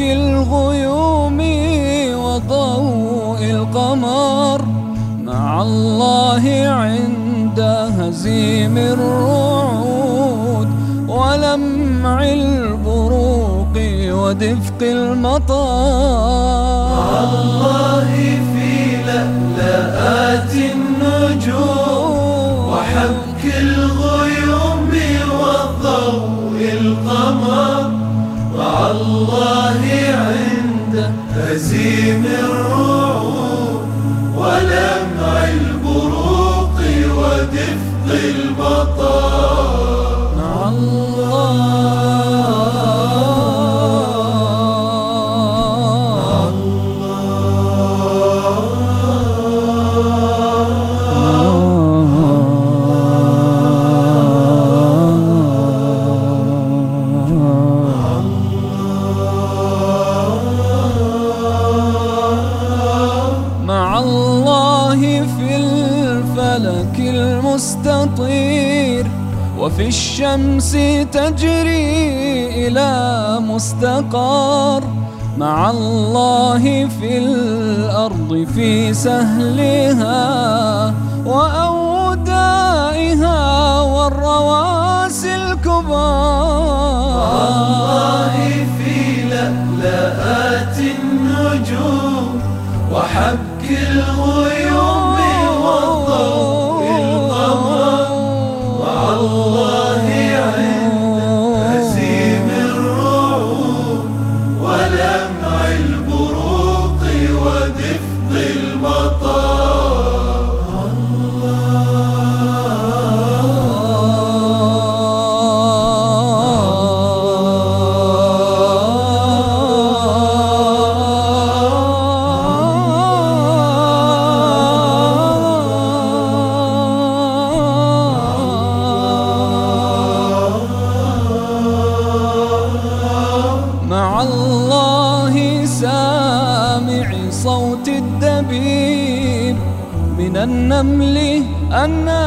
الغيوم وضوء القمر، مع الله عند هزيم الرعود ولمع البروق ودفق المطر. مع الله في لألآت النجوم وحبك الغيوم وضوء القمر، مع الله عند هزيم الرعود ولمع البروق ودفق المطر. مع الله في الفلك المستطير وفي الشمس تجري إلى مستقر، مع الله في الأرض في سهلها وأودائها والرواسي الكبار. مع الله في لألآت النجوم وحبك الغيوم وضوء القمر، مع الله عند هزيم الرعود ولمع البروق ودفق المطر. مع الله سامع صوت الدبيب من النمل أنى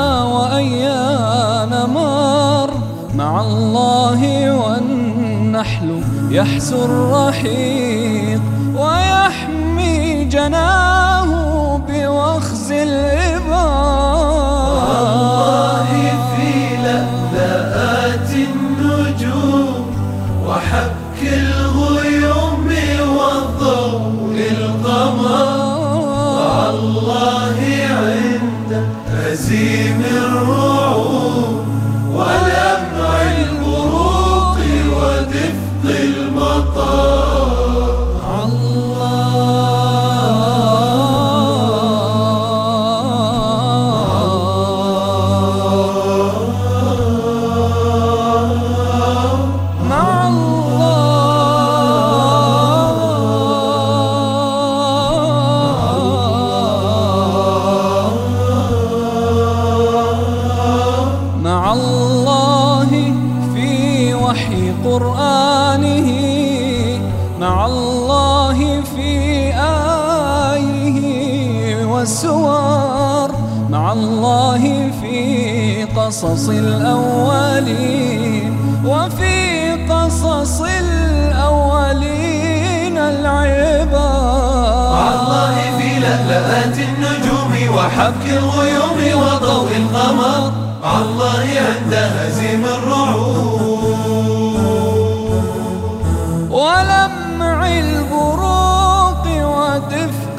وأيان مر، مع الله والنحل يحسو الرحيق ويحمي جناه بوخز الإبار. مع الله في لألآت النجوم وحبك الغيوم وضوء القمر، مع الله عند هزيم الرعود ولمع البروق ودفق المطر. مع الله في وحي قرآنه، مع الله في آيه والسور، مع الله في قصص الأولين وفي قصص الأولين العبر. مع الله في لألآت النجوم وحبك الغيوم وضوء القمر، مع الله عند هزيم الرعود ولمع البروق ودفق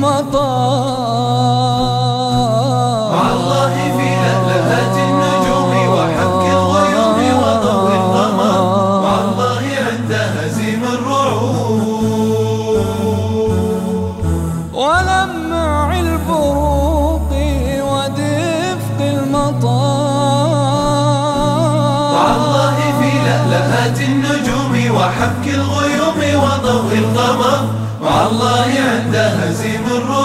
المطر. مع الله في لألآت النجوم وحبك الغيوم وضوء القمر، مع الله عند هزيم الرعود ولمع البروق ودفق المطر. مع الله في لألآت النجوم وحبك الغيوم وضوء القمر، مع الله عند هزيم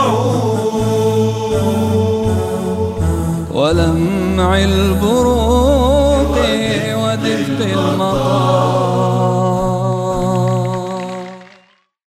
الرعود ولمع البروق ودفق المطر.